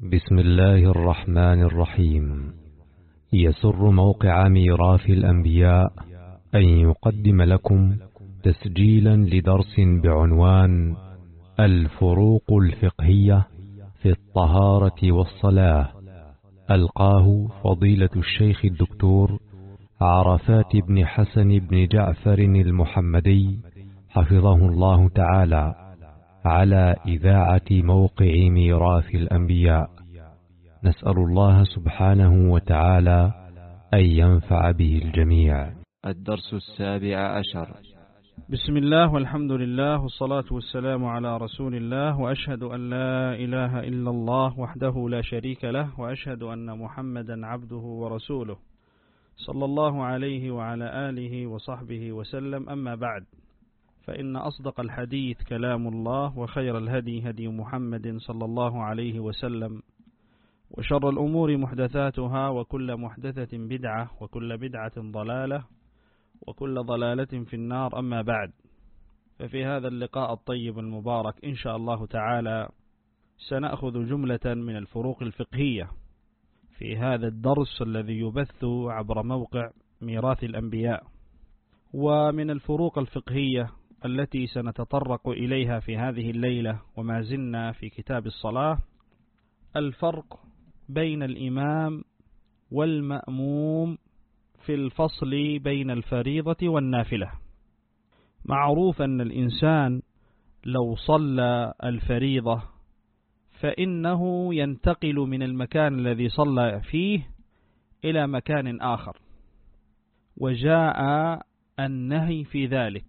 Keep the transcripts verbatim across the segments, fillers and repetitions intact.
بسم الله الرحمن الرحيم. يسر موقع ميراث الأنبياء أن يقدم لكم تسجيلا لدرس بعنوان الفروق الفقهية في الطهارة والصلاة، ألقاه فضيلة الشيخ الدكتور عرفات بن حسن بن جعفر المحمدي حفظه الله تعالى على إذاعة موقع ميراث الأنبياء. نسأل الله سبحانه وتعالى أن ينفع به الجميع. الدرس السابع عشر. بسم الله والحمد لله والصلاة والسلام على رسول الله، وأشهد أن لا إله إلا الله وحده لا شريك له، وأشهد أن محمدا عبده ورسوله صلى الله عليه وعلى آله وصحبه وسلم. أما بعد، فإن أصدق الحديث كلام الله، وخير الهدي هدي محمد صلى الله عليه وسلم، وشر الأمور محدثاتها، وكل محدثة بدعة، وكل بدعة ضلالة، وكل ضلالة في النار. أما بعد، ففي هذا اللقاء الطيب المبارك إن شاء الله تعالى سنأخذ جملة من الفروق الفقهية في هذا الدرس الذي يبث عبر موقع ميراث الأنبياء. ومن الفروق الفقهية التي سنتطرق إليها في هذه الليلة وما زلنا في كتاب الصلاة، الفرق بين الإمام والمأموم في الفصل بين الفريضة والنافلة. معروف أن الإنسان لو صلى الفريضة فإنه ينتقل من المكان الذي صلى فيه إلى مكان آخر، وجاء النهي في ذلك.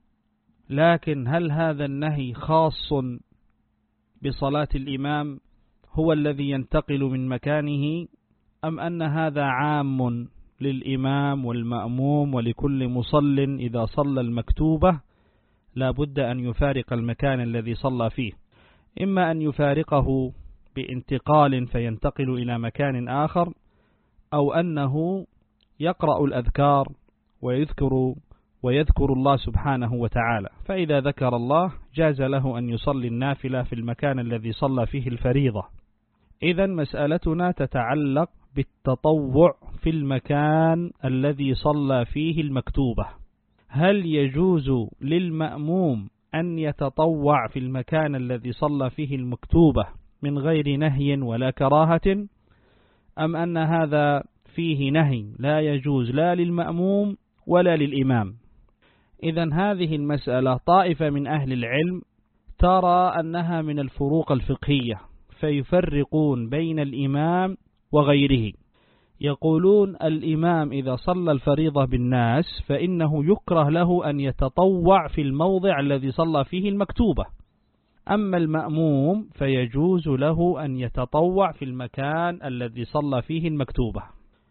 لكن هل هذا النهي خاص بصلاة الإمام هو الذي ينتقل من مكانه، أم أن هذا عام للإمام والمأموم ولكل مصل إذا صلى المكتوبة لا بد أن يفارق المكان الذي صلى فيه، إما أن يفارقه بانتقال فينتقل إلى مكان آخر، أو أنه يقرأ الأذكار ويذكر ويذكر الله سبحانه وتعالى، فإذا ذكر الله جاز له أن يصلي النافلة في المكان الذي صلى فيه الفريضة. إذن مسألتنا تتعلق بالتطوع في المكان الذي صلى فيه المكتوبة. هل يجوز للمأموم أن يتطوع في المكان الذي صلى فيه المكتوبة من غير نهي ولا كراهة، أم أن هذا فيه نهي لا يجوز لا للمأموم ولا للإمام؟ إذن هذه المسألة طائفة من أهل العلم ترى أنها من الفروق الفقهية، فيفرقون بين الإمام وغيره. يقولون الإمام إذا صلى الفريضة بالناس فإنه يكره له أن يتطوع في الموضع الذي صلى فيه المكتوبة، أما المأموم فيجوز له أن يتطوع في المكان الذي صلى فيه المكتوبة.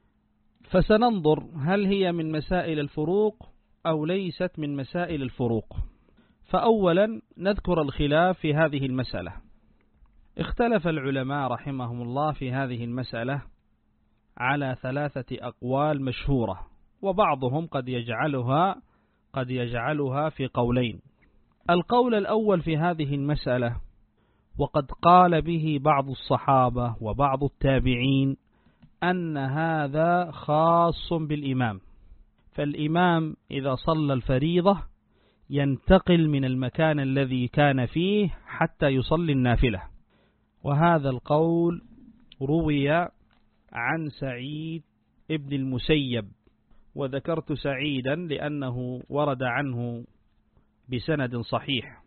فسننظر هل هي من مسائل الفروق أو ليست من مسائل الفروق. فأولا نذكر الخلاف في هذه المسألة. اختلف العلماء رحمهم الله في هذه المسألة على ثلاثة أقوال مشهورة، وبعضهم قد يجعلها قد يجعلها في قولين. القول الأول في هذه المسألة، وقد قال به بعض الصحابة وبعض التابعين، أن هذا خاص بالإمام، فالإمام إذا صلى الفريضة ينتقل من المكان الذي كان فيه حتى يصلي النافلة. وهذا القول روي عن سعيد ابن المسيب، وذكرت سعيدا لأنه ورد عنه بسند صحيح،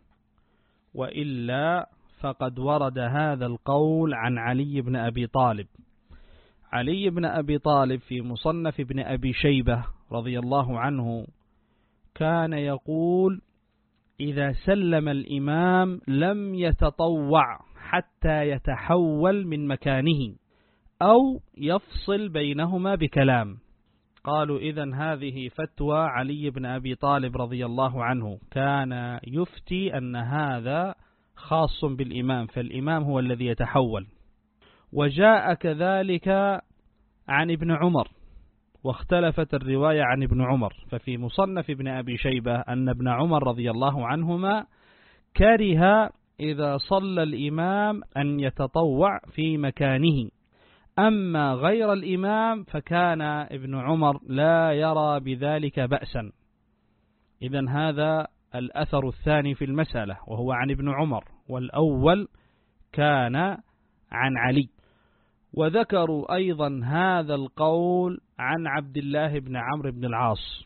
وإلا فقد ورد هذا القول عن علي بن أبي طالب. علي بن أبي طالب في مصنف ابن أبي شيبة رضي الله عنه كان يقول: إذا سلم الإمام لم يتطوع حتى يتحول من مكانه أو يفصل بينهما بكلام. قالوا إذن هذه فتوى علي بن أبي طالب رضي الله عنه، كان يفتي أن هذا خاص بالإمام، فالإمام هو الذي يتحول. وجاء كذلك عن ابن عمر، واختلفت الرواية عن ابن عمر، ففي مصنف ابن أبي شيبة أن ابن عمر رضي الله عنهما كره إذا صلى الإمام أن يتطوع في مكانه، أما غير الإمام فكان ابن عمر لا يرى بذلك بأسا. إذن هذا الأثر الثاني في المسألة وهو عن ابن عمر، والأول كان عن علي. وذكروا أيضا هذا القول عن عبد الله بن عمرو بن العاص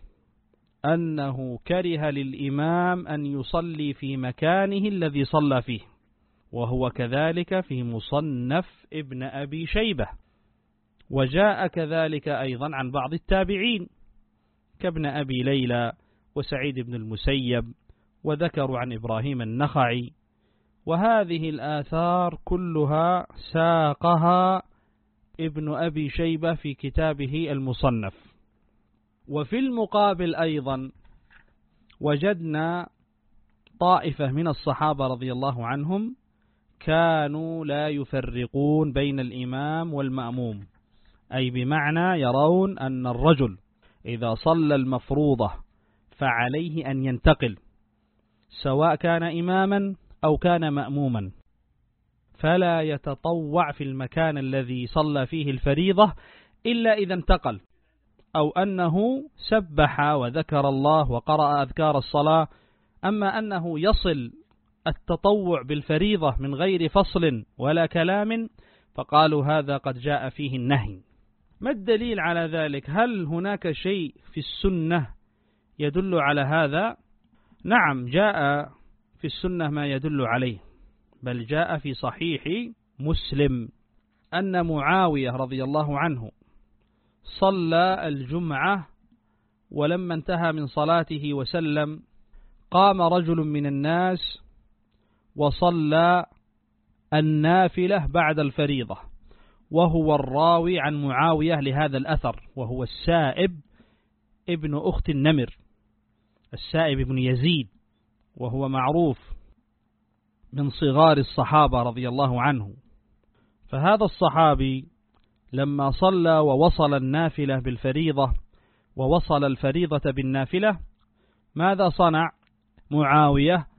أنه كره للإمام أن يصلي في مكانه الذي صلى فيه، وهو كذلك في مصنف ابن أبي شيبة. وجاء كذلك أيضا عن بعض التابعين كابن أبي ليلى وسعيد بن المسيب، وذكروا عن إبراهيم النخعي. وهذه الآثار كلها ساقها ابن أبي شيبة في كتابه المصنف. وفي المقابل أيضا وجدنا طائفة من الصحابة رضي الله عنهم كانوا لا يفرقون بين الإمام والمأموم، أي بمعنى يرون أن الرجل إذا صلى المفروضة فعليه أن ينتقل سواء كان إماما أو كان مأموما، فلا يتطوع في المكان الذي صلى فيه الفريضة إلا إذا انتقل، أو أنه سبح وذكر الله وقرأ أذكار الصلاة. أما أنه يصل التطوع بالفريضة من غير فصل ولا كلام فقالوا هذا قد جاء فيه النهي. ما الدليل على ذلك؟ هل هناك شيء في السنة يدل على هذا؟ نعم، جاء في السنة ما يدل عليه، بل جاء في صحيح مسلم أن معاوية رضي الله عنه صلى الجمعة، ولما انتهى من صلاته وسلم قام رجل من الناس وصلى النافلة بعد الفريضة، وهو الراوي عن معاوية لهذا الأثر، وهو السائب ابن أخت النمر، السائب ابن يزيد، وهو معروف من صغار الصحابة رضي الله عنه. فهذا الصحابي لما صلى ووصل النافلة بالفريضة ووصل الفريضة بالنافلة، ماذا صنع معاوية؟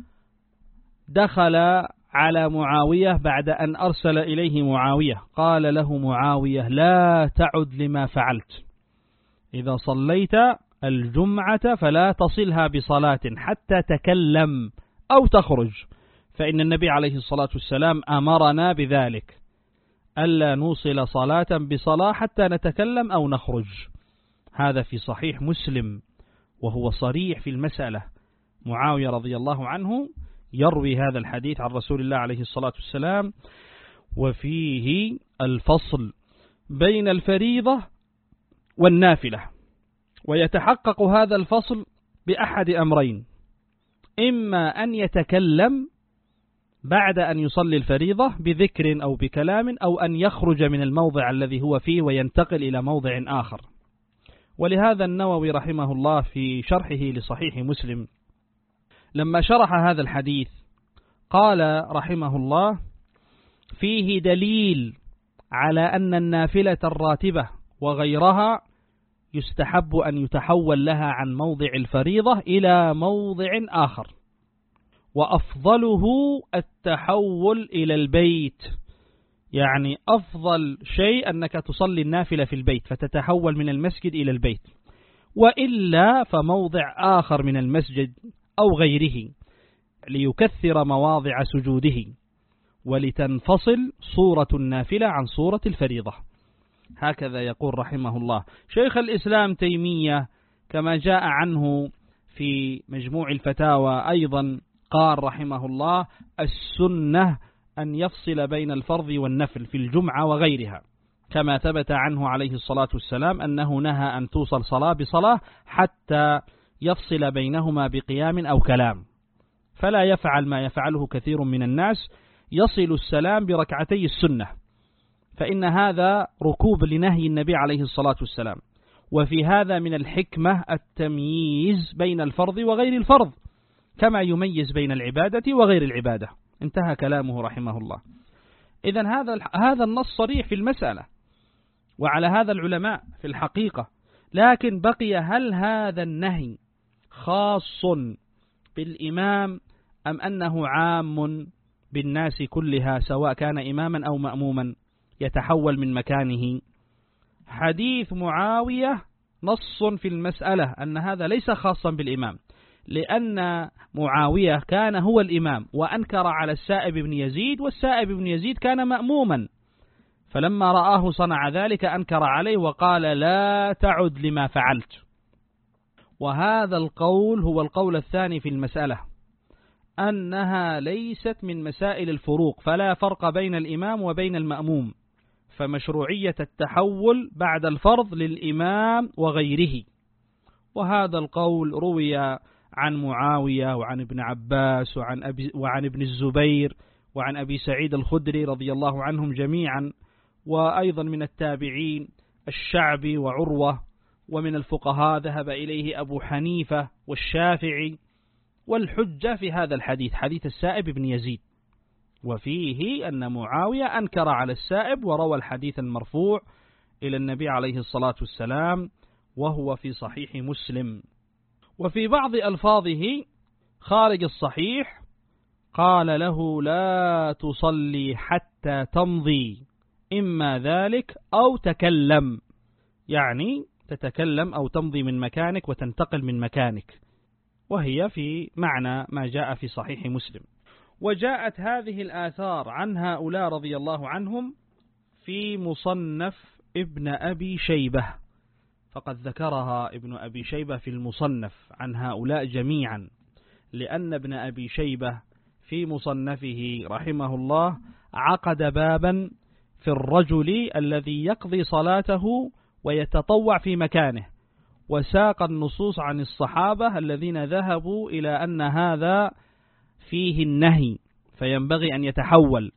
دخل على معاوية بعد أن أرسل إليه معاوية، قال له معاوية لا تعد لما فعلت، إذا صليت الجمعة فلا تصلها بصلاة حتى تكلم أو تخرج، فإن النبي عليه الصلاة والسلام أمرنا بذلك، ألا نوصل صلاة بصلاة حتى نتكلم أو نخرج. هذا في صحيح مسلم وهو صريح في المسألة. معاوية رضي الله عنه يروي هذا الحديث عن رسول الله عليه الصلاة والسلام، وفيه الفصل بين الفريضة والنافلة. ويتحقق هذا الفصل بأحد أمرين: إما أن يتكلم بعد أن يصلي الفريضة بذكر أو بكلام، أو أن يخرج من الموضع الذي هو فيه وينتقل إلى موضع آخر. ولهذا النووي رحمه الله في شرحه لصحيح مسلم لما شرح هذا الحديث قال رحمه الله: فيه دليل على أن النافلة الراتبة وغيرها يستحب أن يتحول لها عن موضع الفريضة إلى موضع آخر، وأفضله التحول إلى البيت، يعني أفضل شيء أنك تصلي النافلة في البيت فتتحول من المسجد إلى البيت، وإلا فموضع آخر من المسجد أو غيره ليكثر مواضع سجوده، ولتنفصل صورة النافلة عن صورة الفريضة. هكذا يقول رحمه الله. شيخ الإسلام تيمية كما جاء عنه في مجموع الفتاوى أيضا قال رحمه الله: السنة أن يفصل بين الفرض والنفل في الجمعة وغيرها، كما ثبت عنه عليه الصلاة والسلام أنه نهى أن توصل صلاة بصلاة حتى يفصل بينهما بقيام أو كلام، فلا يفعل ما يفعله كثير من الناس، يصل السلام بركعتي السنة، فإن هذا ركوب لنهي النبي عليه الصلاة والسلام. وفي هذا من الحكمة التمييز بين الفرض وغير الفرض، كما يميز بين العبادة وغير العبادة. انتهى كلامه رحمه الله. إذن هذا هذا النص صريح في المسألة، وعلى هذا العلماء في الحقيقة. لكن بقي: هل هذا النهي خاص بالإمام أم أنه عام بالناس كلها سواء كان إماما أو مأموما يتحول من مكانه. حديث معاوية نص في المسألة أن هذا ليس خاصا بالإمام، لأن معاوية كان هو الإمام وأنكر على السائب بن يزيد، والسائب بن يزيد كان مأموما، فلما رآه صنع ذلك أنكر عليه وقال لا تعد لما فعلت. وهذا القول هو القول الثاني في المسألة، أنها ليست من مسائل الفروق، فلا فرق بين الإمام وبين المأموم، فمشروعية التحول بعد الفرض للإمام وغيره. وهذا القول روي عن معاوية وعن ابن عباس وعن, أبي وعن ابن الزبير وعن أبي سعيد الخدري رضي الله عنهم جميعا، وأيضا من التابعين الشعبي وعروة، ومن الفقهاء ذهب إليه أبو حنيفة والشافعي. والحجة في هذا الحديث حديث السائب بن يزيد، وفيه أن معاوية أنكر على السائب وروى الحديث المرفوع إلى النبي عليه الصلاة والسلام، وهو في صحيح مسلم. وفي بعض ألفاظه خارج الصحيح قال له لا تصلي حتى تمضي، إما ذلك أو تكلم، يعني تتكلم أو تمضي من مكانك وتنتقل من مكانك، وهي في معنى ما جاء في صحيح مسلم. وجاءت هذه الآثار عن هؤلاء رضي الله عنهم في مصنف ابن أبي شيبة، فقد ذكرها ابن أبي شيبة في المصنف عن هؤلاء جميعا، لأن ابن أبي شيبة في مصنفه رحمه الله عقد بابا في الرجل الذي يقضي صلاته ويتطوع في مكانه، وساق النصوص عن الصحابة الذين ذهبوا إلى أن هذا فيه النهي فينبغي أن يتحول،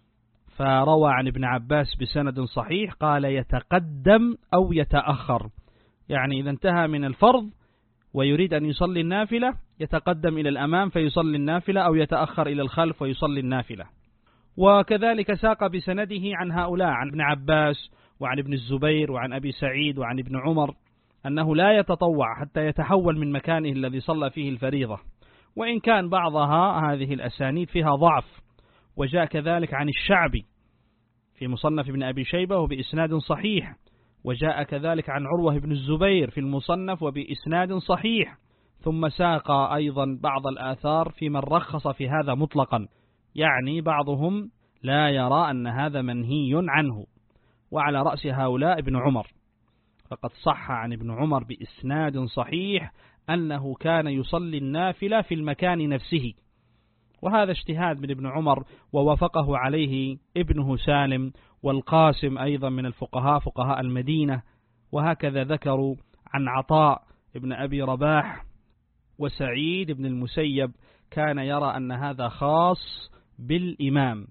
فروى عن ابن عباس بسند صحيح قال يتقدم أو يتأخر، يعني إذا انتهى من الفرض ويريد أن يصلي النافلة يتقدم إلى الأمام فيصلي النافلة، أو يتأخر إلى الخلف ويصلي النافلة. وكذلك ساق بسنده عن هؤلاء عن ابن عباس وعن ابن الزبير وعن أبي سعيد وعن ابن عمر أنه لا يتطوع حتى يتحول من مكانه الذي صلى فيه الفريضة، وإن كان بعضها هذه الأسانيد فيها ضعف. وجاء كذلك عن الشعبي في مصنف ابن أبي شيبة وبإسناد صحيح، وجاء كذلك عن عروة بن الزبير في المصنف وبإسناد صحيح. ثم ساق أيضا بعض الآثار في من رخص في هذا مطلقا، يعني بعضهم لا يرى أن هذا منهي عنه، وعلى رأس هؤلاء ابن عمر، فقد صح عن ابن عمر بإسناد صحيح أنه كان يصلي النافلة في المكان نفسه، وهذا اجتهاد من ابن عمر ووافقه عليه ابنه سالم والقاسم أيضا من الفقهاء فقهاء المدينة. وهكذا ذكروا عن عطاء ابن أبي رباح وسعيد بن المسيب كان يرى أن هذا خاص بالإمام.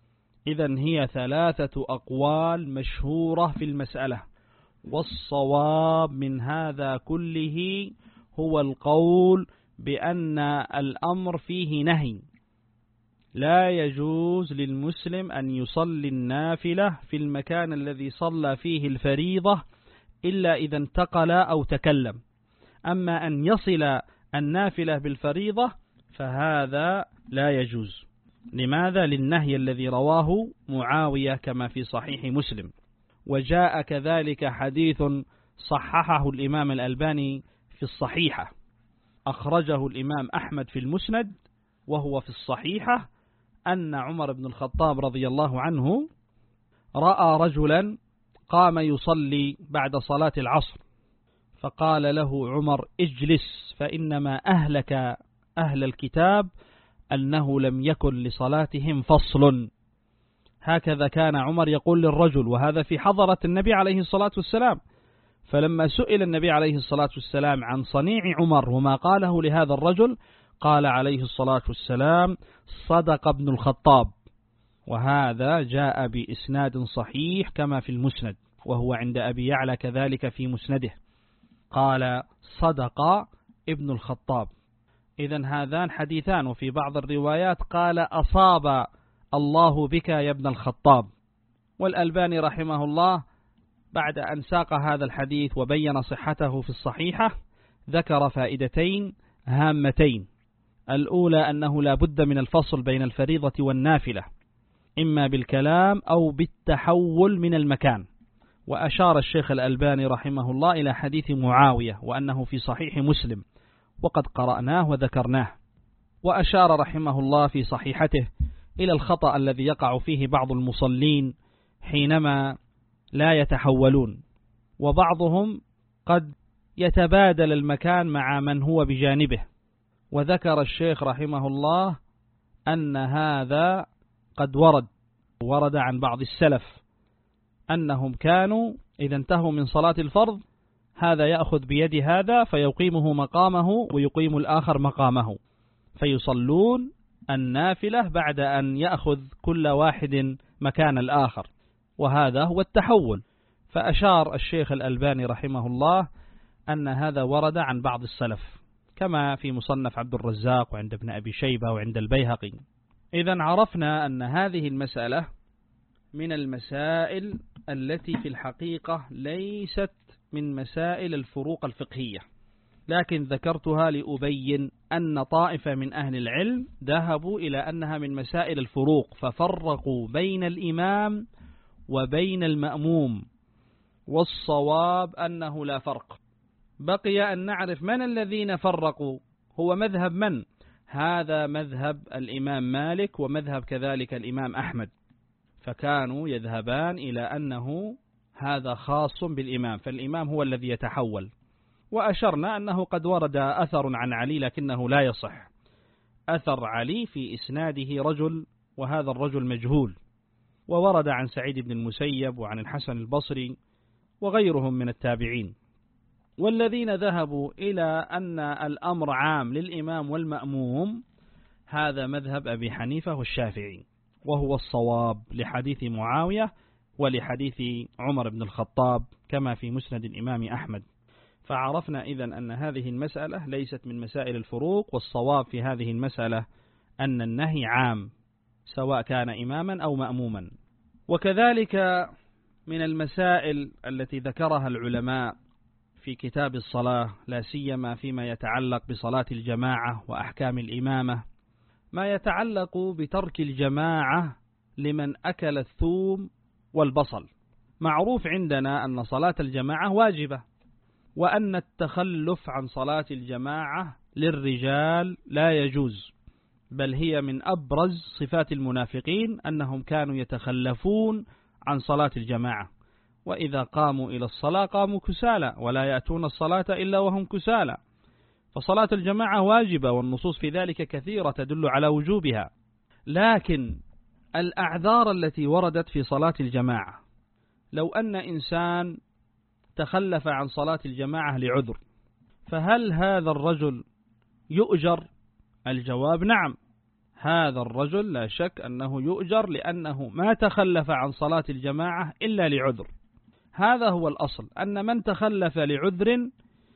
إذن هي ثلاثة أقوال مشهورة في المسألة، والصواب من هذا كله هو القول بأن الأمر فيه نهي، لا يجوز للمسلم أن يصلي النافلة في المكان الذي صلى فيه الفريضة إلا إذا انتقل أو تكلم، أما أن يصل النافلة بالفريضة فهذا لا يجوز. لماذا؟ للنهي الذي رواه معاوية كما في صحيح مسلم. وجاء كذلك حديث صححه الإمام الألباني في الصحيحة، أخرجه الإمام أحمد في المسند وهو في الصحيحة، أن عمر بن الخطاب رضي الله عنه رأى رجلا قام يصلي بعد صلاة العصر، فقال له عمر اجلس فإنما أهلك أهل الكتاب أنه لم يكن لصلاتهم فصل. هكذا كان عمر يقول للرجل، وهذا في حضرة النبي عليه الصلاة والسلام. فلما سئل النبي عليه الصلاة والسلام عن صنيع عمر وما قاله لهذا الرجل، قال عليه الصلاة والسلام صدق ابن الخطاب، وهذا جاء بإسناد صحيح كما في المسند، وهو عند أبي يعلى كذلك في مسنده، قال صدق ابن الخطاب. إذن هذان حديثان، وفي بعض الروايات قال أصاب الله بك يا ابن الخطاب. والألباني رحمه الله بعد أن ساق هذا الحديث وبين صحته في الصحيحة ذكر فائدتين هامتين. الأولى أنه لا بد من الفصل بين الفريضة والنافلة، إما بالكلام أو بالتحول من المكان. وأشار الشيخ الألباني رحمه الله إلى حديث معاوية وأنه في صحيح مسلم، وقد قرأناه وذكرناه. وأشار رحمه الله في صحيحته إلى الخطأ الذي يقع فيه بعض المصلين حينما لا يتحولون، وبعضهم قد يتبادل المكان مع من هو بجانبه. وذكر الشيخ رحمه الله أن هذا قد ورد ورد عن بعض السلف أنهم كانوا إذا انتهوا من صلاة الفرض هذا يأخذ بيد هذا فيقيمه مقامه ويقيم الآخر مقامه، فيصلون النافلة بعد أن يأخذ كل واحد مكان الآخر، وهذا هو التحول. فأشار الشيخ الألباني رحمه الله أن هذا ورد عن بعض السلف، كما في مصنف عبد الرزاق وعند ابن أبي شيبة وعند البيهقي. إذن عرفنا أن هذه المسألة من المسائل التي في الحقيقة ليست من مسائل الفروق الفقهية، لكن ذكرتها لأبين أن طائفة من أهل العلم ذهبوا إلى أنها من مسائل الفروق، ففرقوا بين الإمام وبين المأموم، والصواب أنه لا فرق. بقي أن نعرف من الذين فرقوا، هو مذهب من؟ هذا مذهب الإمام مالك ومذهب كذلك الإمام أحمد، فكانوا يذهبان إلى أنه هذا خاص بالإمام، فالإمام هو الذي يتحول. وأشرنا أنه قد ورد أثر عن علي لكنه لا يصح، أثر علي في إسناده رجل وهذا الرجل مجهول، وورد عن سعيد بن المسيب وعن الحسن البصري وغيرهم من التابعين. والذين ذهبوا إلى أن الأمر عام للإمام والمأموم هذا مذهب أبي حنيفة والشافعي، وهو الصواب لحديث معاوية ولحديث عمر بن الخطاب كما في مسند الإمام أحمد. فعرفنا إذن أن هذه المسألة ليست من مسائل الفروق، والصواب في هذه المسألة أن النهي عام سواء كان إماما أو مأموما. وكذلك من المسائل التي ذكرها العلماء في كتاب الصلاة لا سيما فيما يتعلق بصلاة الجماعة وأحكام الإمامة ما يتعلق بترك الجماعة لمن أكل الثوم والبصل. معروف عندنا أن صلاة الجماعة واجبة، وأن التخلف عن صلاة الجماعة للرجال لا يجوز، بل هي من أبرز صفات المنافقين أنهم كانوا يتخلفون عن صلاة الجماعة، وإذا قاموا إلى الصلاة قاموا كسالى ولا يأتون الصلاة إلا وهم كسالى. فصلاة الجماعة واجبة، والنصوص في ذلك كثيرة تدل على وجوبها. لكن الأعذار التي وردت في صلاة الجماعة، لو أن إنسان تخلف عن صلاة الجماعة لعذر، فهل هذا الرجل يؤجر؟ الجواب نعم، هذا الرجل لا شك أنه يؤجر، لأنه ما تخلف عن صلاة الجماعة إلا لعذر. هذا هو الأصل، أن من تخلف لعذر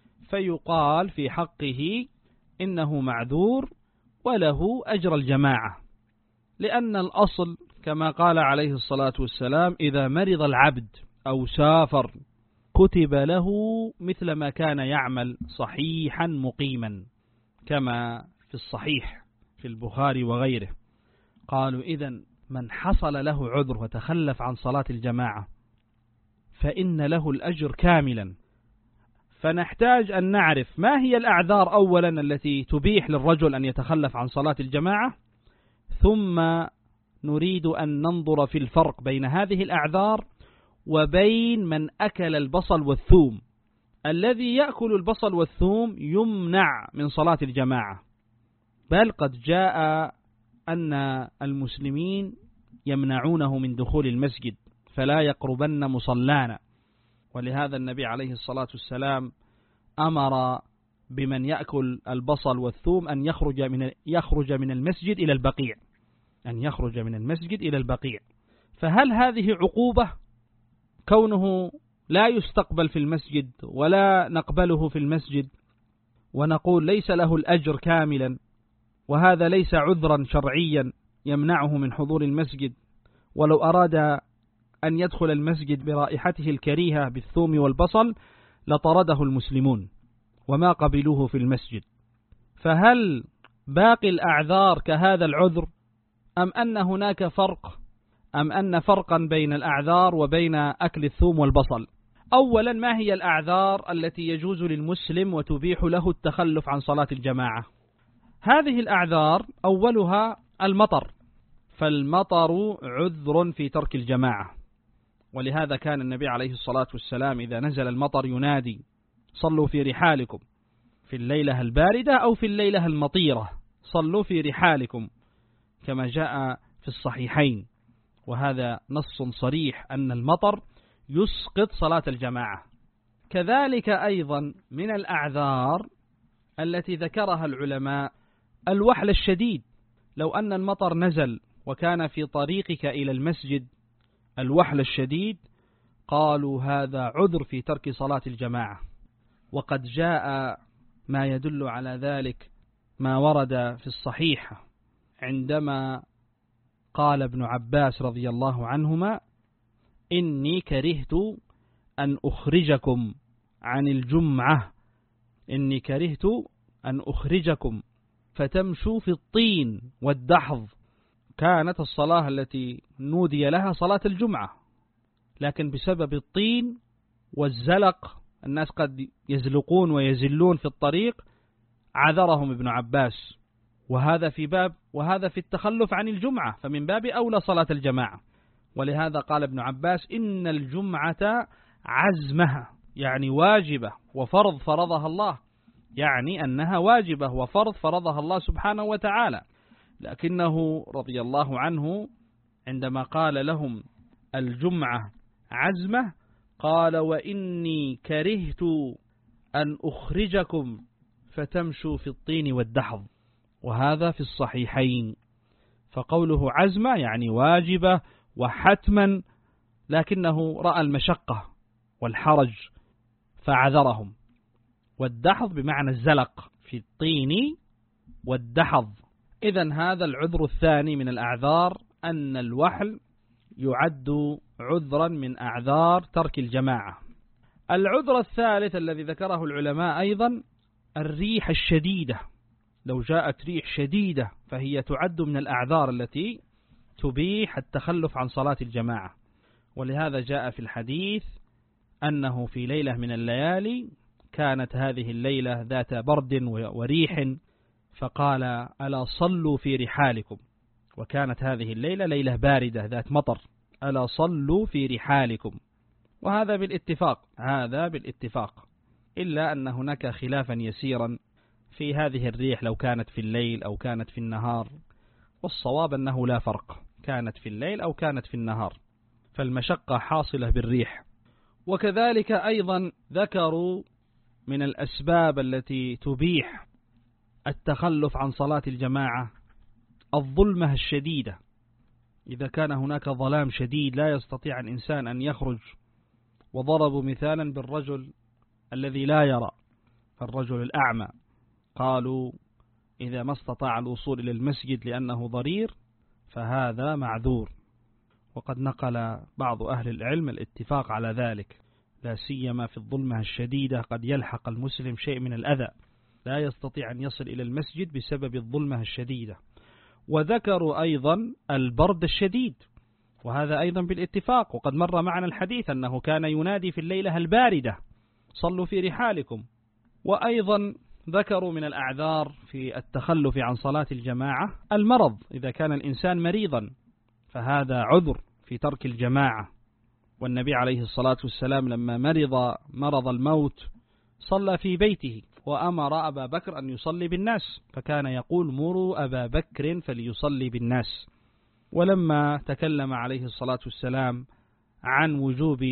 فيقال في حقه إنه معذور وله أجر الجماعة، لأن الأصل كما قال عليه الصلاة والسلام إذا مرض العبد أو سافر كتب له مثل ما كان يعمل صحيحا مقيما، كما في الصحيح في البخاري وغيره. قالوا إذن من حصل له عذر وتخلف عن صلاة الجماعة فإن له الأجر كاملا. فنحتاج أن نعرف ما هي الأعذار أولا التي تبيح للرجل أن يتخلف عن صلاة الجماعة، ثم نريد أن ننظر في الفرق بين هذه الأعذار وبين من أكل البصل والثوم. الذي يأكل البصل والثوم يمنع من صلاة الجماعة، بل قد جاء أن المسلمين يمنعونه من دخول المسجد فلا يقربن مصلانا، ولهذا النبي عليه الصلاة والسلام أمر بمن يأكل البصل والثوم أن يخرج من يخرج من المسجد إلى البقيع، أن يخرج من المسجد إلى البقيع. فهل هذه عقوبة كونه لا يستقبل في المسجد ولا نقبله في المسجد ونقول ليس له الأجر كاملا، وهذا ليس عذرا شرعيا يمنعه من حضور المسجد، ولو أراد أن يدخل المسجد برائحته الكريهة بالثوم والبصل لطرده المسلمون وما قبلوه في المسجد؟ فهل باقي الأعذار كهذا العذر، أم أن هناك فرق أم أن فرقا بين الأعذار وبين أكل الثوم والبصل؟ أولا، ما هي الأعذار التي يجوز للمسلم وتبيح له التخلف عن صلاة الجماعة؟ هذه الأعذار أولها المطر، فالمطر عذر في ترك الجماعة، ولهذا كان النبي عليه الصلاة والسلام إذا نزل المطر ينادي: صلوا في رحالكم في الليلة الباردة أو في الليلة المطيرة، صلوا في رحالكم، كما جاء في الصحيحين، وهذا نص صريح أن المطر يسقط صلاة الجماعة. كذلك أيضا من الأعذار التي ذكرها العلماء الوحل الشديد، لو أن المطر نزل وكان في طريقك إلى المسجد الوحل الشديد، قالوا هذا عذر في ترك صلاة الجماعة. وقد جاء ما يدل على ذلك ما ورد في الصحيح عندما قال ابن عباس رضي الله عنهما: إني كرهت أن أخرجكم عن الجمعة إني كرهت أن أخرجكم فتمشوا في الطين والدحض. كانت الصلاة التي نودي لها صلاة الجمعة، لكن بسبب الطين والزلق الناس قد يزلقون ويزلون في الطريق، عذرهم ابن عباس، وهذا في باب وهذا في التخلف عن الجمعة، فمن باب أولى صلاة الجماعة. ولهذا قال ابن عباس: إن الجمعة عزمها، يعني واجبة وفرض فرضها الله، يعني أنها واجبة وفرض فرضها الله سبحانه وتعالى. لكنه رضي الله عنه عندما قال لهم الجمعة عزمة قال: وإني كرهت أن أخرجكم فتمشوا في الطين والدحض، وهذا في الصحيحين. فقوله عزمة يعني واجبة وحتما، لكنه رأى المشقة والحرج فعذرهم. والدحض بمعنى الزلق في الطين والدحض. إذن هذا العذر الثاني من الأعذار، أن الوحل يعد عذرا من أعذار ترك الجماعة. العذر الثالث الذي ذكره العلماء أيضا الريح الشديدة، لو جاءت ريح شديدة فهي تعد من الأعذار التي تبيح التخلف عن صلاة الجماعة. ولهذا جاء في الحديث أنه في ليلة من الليالي كانت هذه الليلة ذات برد وريح، فقال: ألا صلوا في رحالكم. وكانت هذه الليلة ليلة باردة ذات مطر، ألا صلوا في رحالكم. وهذا بالاتفاق هذا بالاتفاق إلا أن هناك خلافا يسيرا في هذه الريح، لو كانت في الليل أو كانت في النهار، والصواب أنه لا فرق، كانت في الليل أو كانت في النهار، فالمشقة حاصلة بالريح. وكذلك أيضا ذكروا من الأسباب التي تبيح التخلف عن صلاة الجماعة الظلمة الشديدة. إذا كان هناك ظلام شديد لا يستطيع الإنسان أن يخرج، وضربوا مثالا بالرجل الذي لا يرى، الرجل الأعمى، قالوا إذا ما استطاع الوصول إلى المسجد لأنه ضرير فهذا معذور. وقد نقل بعض أهل العلم الاتفاق على ذلك، لا سيما في الظلمة الشديدة قد يلحق المسلم شيء من الأذى، لا يستطيع أن يصل إلى المسجد بسبب الظلمة الشديدة. وذكروا أيضا البرد الشديد، وهذا أيضا بالاتفاق، وقد مر معنا الحديث أنه كان ينادي في الليلة الباردة: صلوا في رحالكم. وأيضا ذكروا من الأعذار في التخلف عن صلاة الجماعة المرض، إذا كان الإنسان مريضا فهذا عذر في ترك الجماعة. والنبي عليه الصلاة والسلام لما مرض مرض الموت صلى في بيته، وأمر أبا بكر أن يصلي بالناس، فكان يقول: مروا أبا بكر فليصلي بالناس. ولما تكلم عليه الصلاة والسلام عن وجوب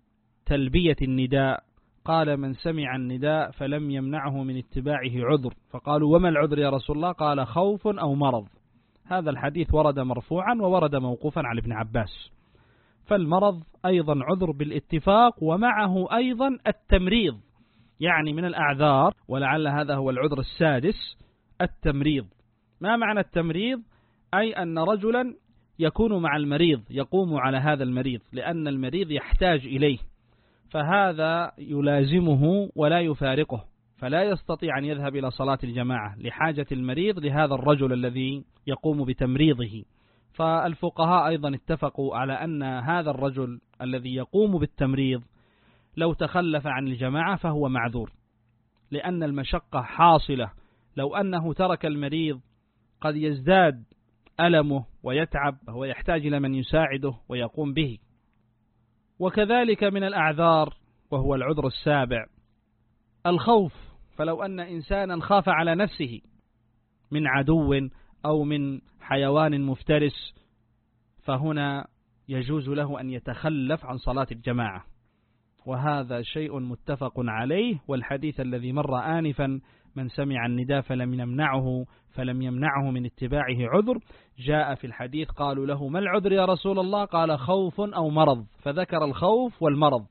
تلبية النداء قال: من سمع النداء فلم يمنعه من اتباعه عذر. فقالوا: وما العذر يا رسول الله؟ قال: خوف أو مرض. هذا الحديث ورد مرفوعا وورد موقوفا على ابن عباس. فالمرض أيضا عذر بالاتفاق، ومعه أيضا التمريض، يعني من الأعذار، ولعل هذا هو العذر السادس، التمريض. ما معنى التمريض؟ أي أن رجلا يكون مع المريض، يقوم على هذا المريض لأن المريض يحتاج إليه، فهذا يلازمه ولا يفارقه، فلا يستطيع أن يذهب إلى صلاة الجماعة لحاجة المريض لهذا الرجل الذي يقوم بتمريضه. فالفقهاء أيضا اتفقوا على أن هذا الرجل الذي يقوم بالتمريض لو تخلف عن الجماعة فهو معذور، لأن المشقة حاصلة. لو أنه ترك المريض قد يزداد ألمه ويتعب ويحتاج إلى من يساعده ويقوم به. وكذلك من الأعذار، وهو العذر السابع، الخوف. فلو أن إنسانا خاف على نفسه من عدو أو من حيوان مفترس، فهنا يجوز له أن يتخلف عن صلاة الجماعة، وهذا شيء متفق عليه. والحديث الذي مر آنفا من سمع النداء فلم يمنعه فلم يمنعه من اتباعه عذر، جاء في الحديث قالوا له ما العذر يا رسول الله؟ قال خوف أو مرض، فذكر الخوف والمرض.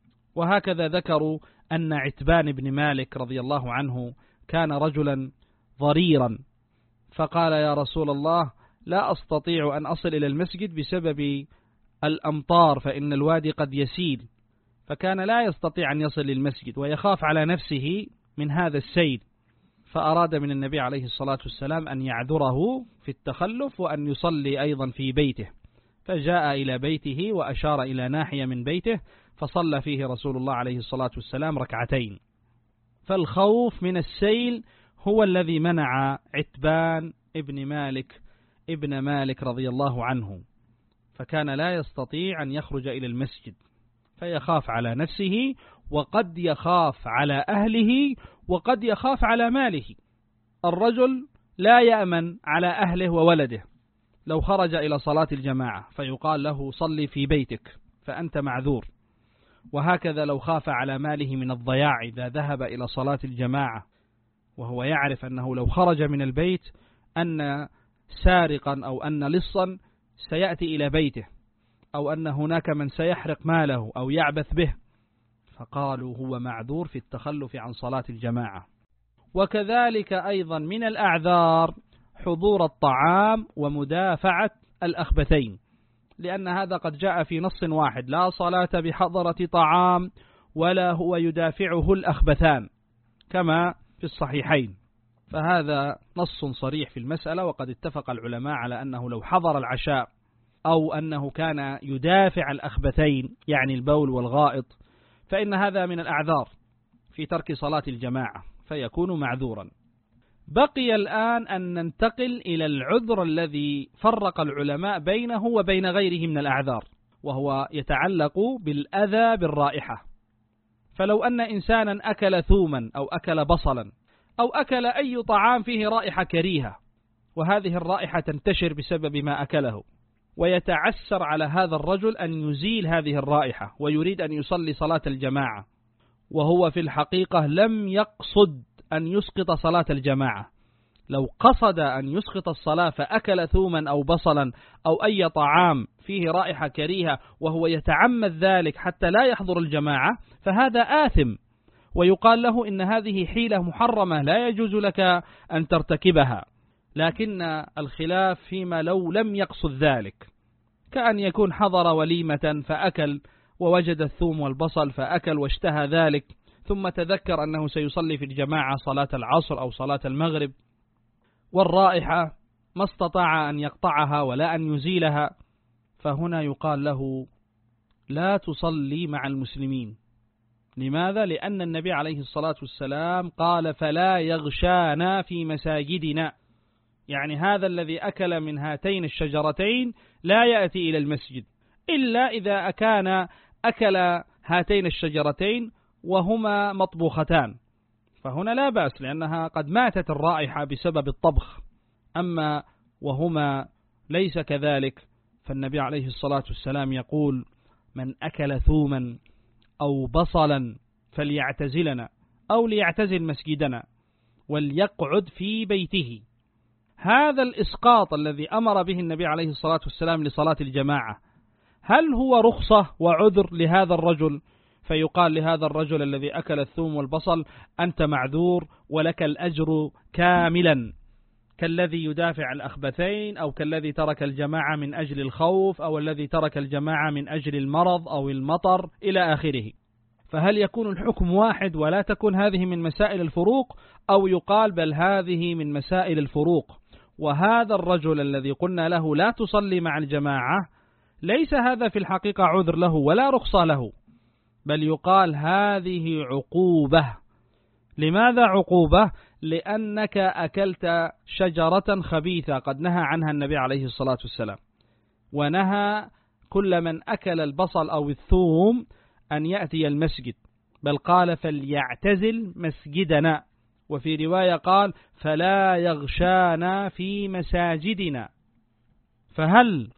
وهكذا ذكروا أن عتبان بن مالك رضي الله عنه كان رجلا ضريرا، فقال يا رسول الله لا أستطيع أن أصل إلى المسجد بسبب الأمطار فإن الوادي قد يسيل، فكان لا يستطيع أن يصل للمسجد ويخاف على نفسه من هذا السيل، فأراد من النبي عليه الصلاة والسلام أن يعذره في التخلف وأن يصلي أيضا في بيته، فجاء إلى بيته وأشار إلى ناحية من بيته فصلى فيه رسول الله عليه الصلاة والسلام ركعتين. فالخوف من السيل هو الذي منع عتبان ابن مالك ابن مالك رضي الله عنه، فكان لا يستطيع أن يخرج إلى المسجد، فيخاف على نفسه وقد يخاف على أهله وقد يخاف على ماله. الرجل لا يأمن على أهله وولده لو خرج إلى صلاة الجماعة، فيقال له صلي في بيتك فأنت معذور. وهكذا لو خاف على ماله من الضياع إذا ذهب إلى صلاة الجماعة وهو يعرف أنه لو خرج من البيت أن سارقا أو أن لصا سيأتي إلى بيته أو أن هناك من سيحرق ماله أو يعبث به، فقالوا هو معذور في التخلف عن صلاة الجماعة. وكذلك أيضا من الأعذار حضور الطعام ومدافعة الأخبثين، لأن هذا قد جاء في نص واحد لا صلاة بحضرة طعام ولا هو يدافعه الأخبثان كما في الصحيحين، فهذا نص صريح في المسألة. وقد اتفق العلماء على أنه لو حضر العشاء أو أنه كان يدافع الأخبثين يعني البول والغائط فإن هذا من الأعذار في ترك صلاة الجماعة فيكون معذورا. بقي الآن أن ننتقل إلى العذر الذي فرق العلماء بينه وبين غيره من الأعذار، وهو يتعلق بالأذى بالرائحة. فلو أن إنسانا أكل ثوما أو أكل بصلا أو أكل أي طعام فيه رائحة كريهة، وهذه الرائحة تنتشر بسبب ما أكله، ويتعسر على هذا الرجل أن يزيل هذه الرائحة ويريد أن يصلي صلاة الجماعة، وهو في الحقيقة لم يقصد أن يسقط صلاة الجماعة. لو قصد أن يسقط الصلاة فأكل ثوما أو بصلا أو أي طعام فيه رائحة كريهة وهو يتعمد ذلك حتى لا يحضر الجماعة فهذا آثم، ويقال له إن هذه حيلة محرمة لا يجوز لك أن ترتكبها. لكن الخلاف فيما لو لم يقصد ذلك، كأن يكون حضر وليمة فأكل ووجد الثوم والبصل فأكل واشتهى ذلك، ثم تذكر أنه سيصلي في الجماعة صلاة العصر أو صلاة المغرب، والرائحة ما استطاع أن يقطعها ولا أن يزيلها، فهنا يقال له لا تصلي مع المسلمين. لماذا؟ لأن النبي عليه الصلاة والسلام قال فلا يغشانا في مساجدنا، يعني هذا الذي أكل من هاتين الشجرتين لا يأتي إلى المسجد إلا إذا كان أكل هاتين الشجرتين وهما مطبوختان، فهنا لا بأس لأنها قد ماتت الرائحة بسبب الطبخ. أما وهما ليس كذلك فالنبي عليه الصلاة والسلام يقول من أكل ثوما أو بصلا فليعتزلنا أو ليعتزل مسجدنا وليقعد في بيته. هذا الإسقاط الذي أمر به النبي عليه الصلاة والسلام لصلاة الجماعة هل هو رخصة وعذر لهذا الرجل؟ فيقال لهذا الرجل الذي أكل الثوم والبصل أنت معذور ولك الأجر كاملا، كالذي يدافع الأخبثين أو كالذي ترك الجماعة من أجل الخوف أو الذي ترك الجماعة من أجل المرض أو المطر إلى آخره. فهل يكون الحكم واحد ولا تكون هذه من مسائل الفروق، أو يقال بل هذه من مسائل الفروق؟ وهذا الرجل الذي قلنا له لا تصلي مع الجماعة ليس هذا في الحقيقة عذر له ولا رخصة له، بل يقال هذه عقوبة. لماذا عقوبة؟ لأنك أكلت شجرة خبيثة قد نهى عنها النبي عليه الصلاة والسلام، ونهى كل من أكل البصل أو الثوم أن يأتي المسجد، بل قال فليعتزل مسجدنا، وفي رواية قال فلا يغشانا في مساجدنا. فهل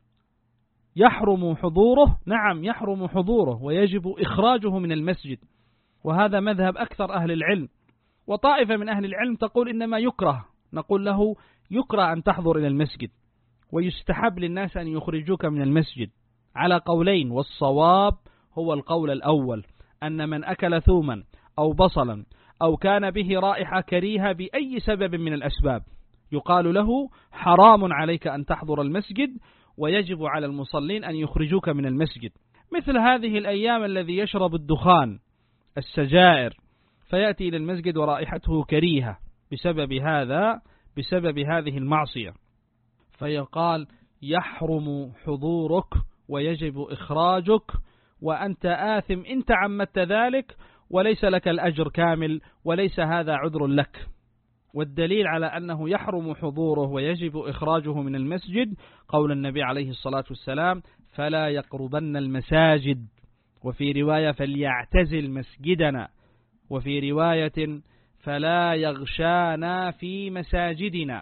يحرم حضوره؟ نعم يحرم حضوره ويجب إخراجه من المسجد، وهذا مذهب أكثر أهل العلم. وطائفة من أهل العلم تقول إنما يكره، نقول له يكره أن تحضر إلى المسجد، ويستحب للناس أن يخرجوك من المسجد على قولين، والصواب هو القول الأول، أن من أكل ثوما أو بصلا أو كان به رائحة كريهة بأي سبب من الأسباب يقال له حرام عليك أن تحضر المسجد، ويجب على المصلين أن يخرجوك من المسجد. مثل هذه الأيام الذي يشرب الدخان السجائر فيأتي إلى المسجد ورائحته كريهة بسبب هذا بسبب هذه المعصية، فيقال يحرم حضورك ويجب إخراجك، وأنت آثم إن تعمدت ذلك، وليس لك الأجر كامل، وليس هذا عذر لك. والدليل على أنه يحرم حضوره ويجب إخراجه من المسجد قول النبي عليه الصلاة والسلام فلا يقربن المساجد، وفي رواية فليعتزل مسجدنا، وفي رواية فلا يغشانا في مساجدنا.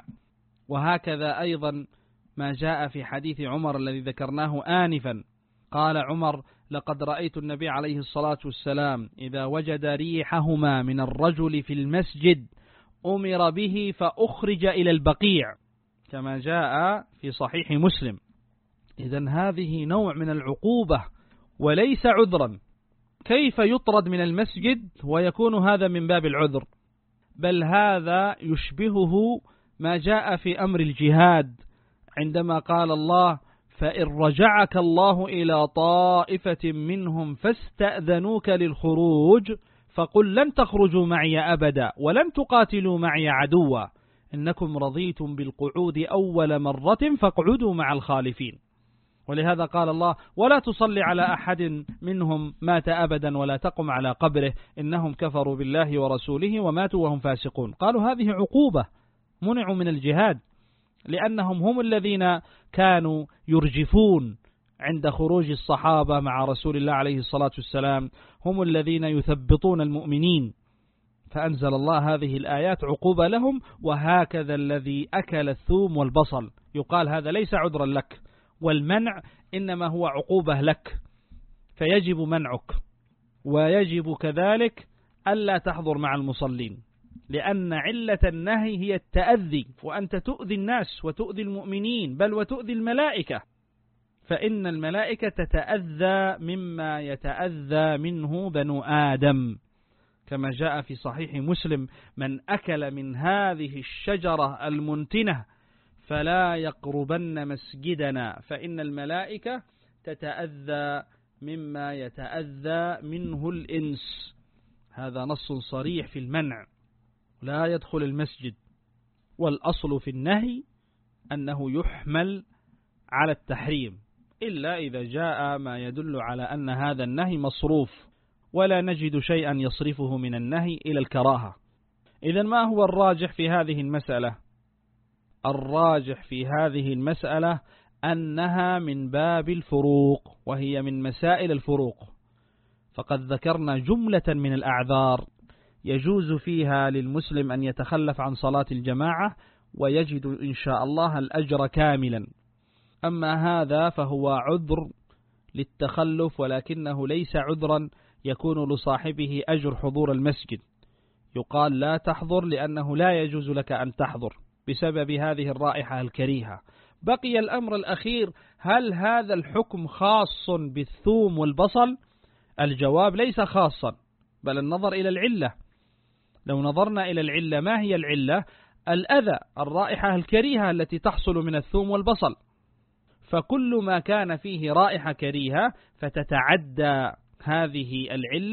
وهكذا أيضا ما جاء في حديث عمر الذي ذكرناه آنفا، قال عمر لقد رأيت النبي عليه الصلاة والسلام إذا وجد ريحهما من الرجل في المسجد أمر به فأخرج إلى البقيع، كما جاء في صحيح مسلم. إذن هذه نوع من العقوبة وليس عذرا. كيف يطرد من المسجد ويكون هذا من باب العذر؟ بل هذا يشبهه ما جاء في أمر الجهاد، عندما قال الله فإن رجعك الله إلى طائفة منهم فاستأذنوك للخروج فقل لن تخرجوا معي أبدا ولن تقاتلوا معي عدوا إنكم رضيتم بالقعود أول مرة فاقعدوا مع الخالفين. ولهذا قال الله ولا تصلي على أحد منهم مات أبدا ولا تقم على قبره إنهم كفروا بالله ورسوله وماتوا وهم فاسقون. قالوا هذه عقوبة، منعوا من الجهاد لأنهم هم الذين كانوا يرجفون عند خروج الصحابة مع رسول الله عليه الصلاة والسلام، هم الذين يثبطون المؤمنين، فأنزل الله هذه الآيات عقوبة لهم. وهكذا الذي أكل الثوم والبصل يقال هذا ليس عذرا لك، والمنع إنما هو عقوبة لك، فيجب منعك، ويجب كذلك ألا تحضر مع المصلين، لأن علة النهي هي التأذي، وأنت تؤذي الناس وتؤذي المؤمنين بل وتؤذي الملائكة، فإن الملائكة تتأذى مما يتأذى منه بنو آدم، كما جاء في صحيح مسلم من أكل من هذه الشجرة المنتنة فلا يقربن مسجدنا فإن الملائكة تتأذى مما يتأذى منه الإنس. هذا نص صريح في المنع، لا يدخل المسجد. والأصل في النهي أنه يحمل على التحريم، إلا إذا جاء ما يدل على أن هذا النهي مصروف، ولا نجد شيئا يصرفه من النهي إلى الكراهة. إذن ما هو الراجح في هذه المسألة؟ الراجح في هذه المسألة أنها من باب الفروق، وهي من مسائل الفروق، فقد ذكرنا جملة من الأعذار يجوز فيها للمسلم أن يتخلف عن صلاة الجماعة ويجد إن شاء الله الأجر كاملا. أما هذا فهو عذر للتخلف، ولكنه ليس عذرا يكون لصاحبه أجر حضور المسجد، يقال لا تحضر لأنه لا يجوز لك أن تحضر بسبب هذه الرائحة الكريهة. بقي الأمر الأخير، هل هذا الحكم خاص بالثوم والبصل؟ الجواب ليس خاصا، بل النظر إلى العلة. لو نظرنا إلى العلة، ما هي العلة؟ الأذى، الرائحة الكريهة التي تحصل من الثوم والبصل، فكل ما كان فيه رائحة كريهة فتتعدى هذه العلة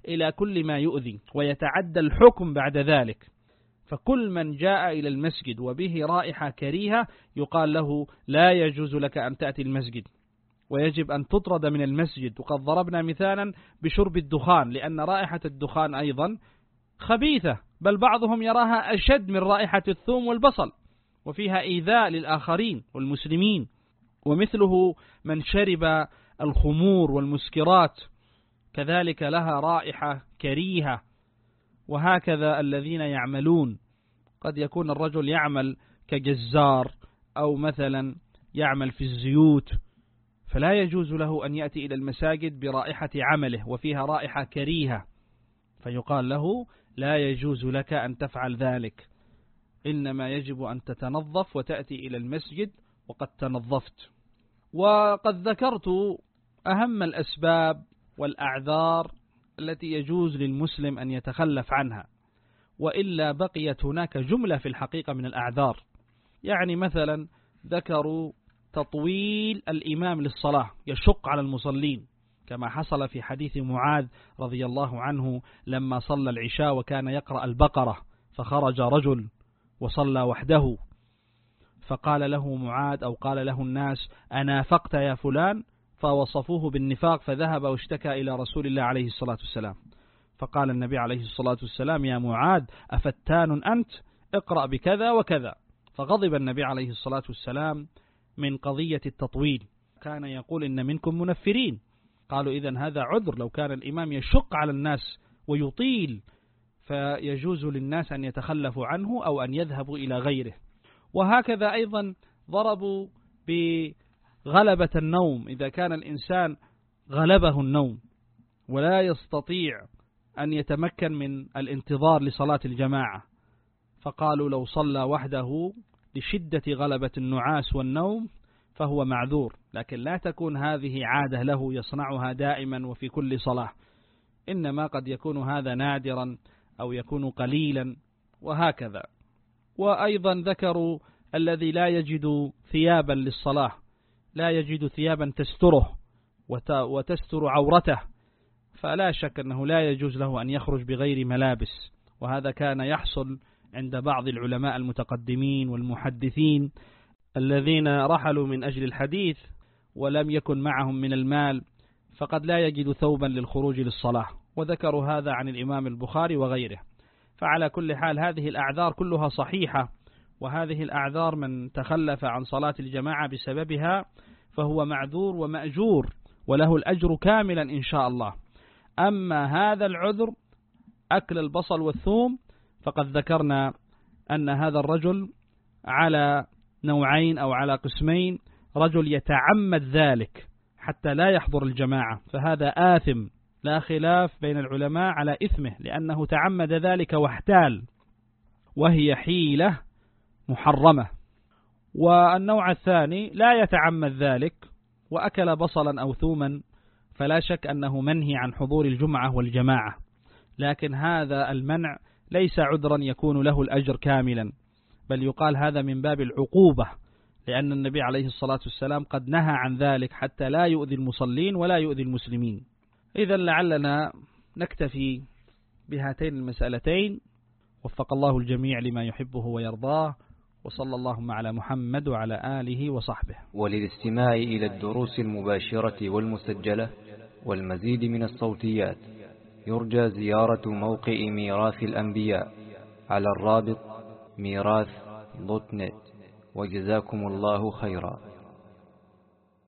إلى كل ما يؤذي ويتعدى الحكم بعد ذلك. فكل من جاء إلى المسجد وبه رائحة كريهة يقال له لا يجوز لك أن تأتي المسجد، ويجب أن تطرد من المسجد. وقد ضربنا مثالا بشرب الدخان، لأن رائحة الدخان أيضا خبيثة، بل بعضهم يراها أشد من رائحة الثوم والبصل، وفيها إيذاء للآخرين والمسلمين. ومثله من شرب الخمور والمسكرات كذلك لها رائحة كريهة. وهكذا الذين يعملون، قد يكون الرجل يعمل كجزار أو مثلا يعمل في الزيوت، فلا يجوز له أن يأتي إلى المساجد برائحة عمله وفيها رائحة كريهة، فيقال له لا يجوز لك أن تفعل ذلك، إنما يجب أن تتنظف وتأتي إلى المسجد وقد تنظفت. وقد ذكرت أهم الأسباب والأعذار التي يجوز للمسلم أن يتخلف عنها، وإلا بقيت هناك جملة في الحقيقة من الأعذار. يعني مثلا ذكروا تطويل الإمام للصلاة يشق على المصلين، كما حصل في حديث معاذ رضي الله عنه لما صلى العشاء وكان يقرأ البقرة، فخرج رجل وصلى وحده، فقال له معاذ أو قال له الناس أنافقت يا فلان؟ فوصفوه بالنفاق، فذهب واشتكى إلى رسول الله عليه الصلاة والسلام، فقال النبي عليه الصلاة والسلام يا معاذ أفتان أنت؟ اقرأ بكذا وكذا. فغضب النبي عليه الصلاة والسلام من قضية التطويل، كان يقول إن منكم منفرين. قالوا إذن هذا عذر، لو كان الإمام يشق على الناس ويطيل فيجوز للناس أن يتخلفوا عنه أو أن يذهبوا إلى غيره. وهكذا أيضا ضربوا بغلبة النوم، إذا كان الإنسان غلبه النوم ولا يستطيع أن يتمكن من الانتظار لصلاة الجماعة، فقالوا لو صلى وحده لشدة غلبة النعاس والنوم فهو معذور، لكن لا تكون هذه عادة له يصنعها دائما وفي كل صلاة، إنما قد يكون هذا نادرا أو يكون قليلا وهكذا. وأيضا ذكروا الذي لا يجد ثيابا للصلاة، لا يجد ثيابا تستره وتستر عورته، فلا شك أنه لا يجوز له أن يخرج بغير ملابس. وهذا كان يحصل عند بعض العلماء المتقدمين والمحدثين الذين رحلوا من أجل الحديث ولم يكن معهم من المال، فقد لا يجد ثوبا للخروج للصلاة، وذكروا هذا عن الإمام البخاري وغيره. فعلى كل حال هذه الأعذار كلها صحيحة، وهذه الأعذار من تخلف عن صلاة الجماعة بسببها فهو معذور ومأجور وله الأجر كاملا إن شاء الله. أما هذا العذر أكل البصل والثوم فقد ذكرنا أن هذا الرجل على نوعين أو على قسمين، رجل يتعمد ذلك حتى لا يحضر الجماعة فهذا آثم، لا خلاف بين العلماء على إثمه لأنه تعمد ذلك واحتال، وهي حيلة محرمة. والنوع الثاني لا يتعمد ذلك وأكل بصلا أو ثوما، فلا شك أنه منهي عن حضور الجمعة والجماعة، لكن هذا المنع ليس عذرا يكون له الأجر كاملا، بل يقال هذا من باب العقوبة، لأن النبي عليه الصلاة والسلام قد نهى عن ذلك حتى لا يؤذي المصلين ولا يؤذي المسلمين. إذن لعلنا نكتفي بهاتين المسألتين، وفق الله الجميع لما يحبه ويرضاه، وصلى اللهم على محمد وعلى آله وصحبه. وللاستماع إلى الدروس المباشرة والمسجلة والمزيد من الصوتيات يرجى زيارة موقع ميراث الأنبياء على الرابط ميراث دوت نت. وجزاكم الله خيرا.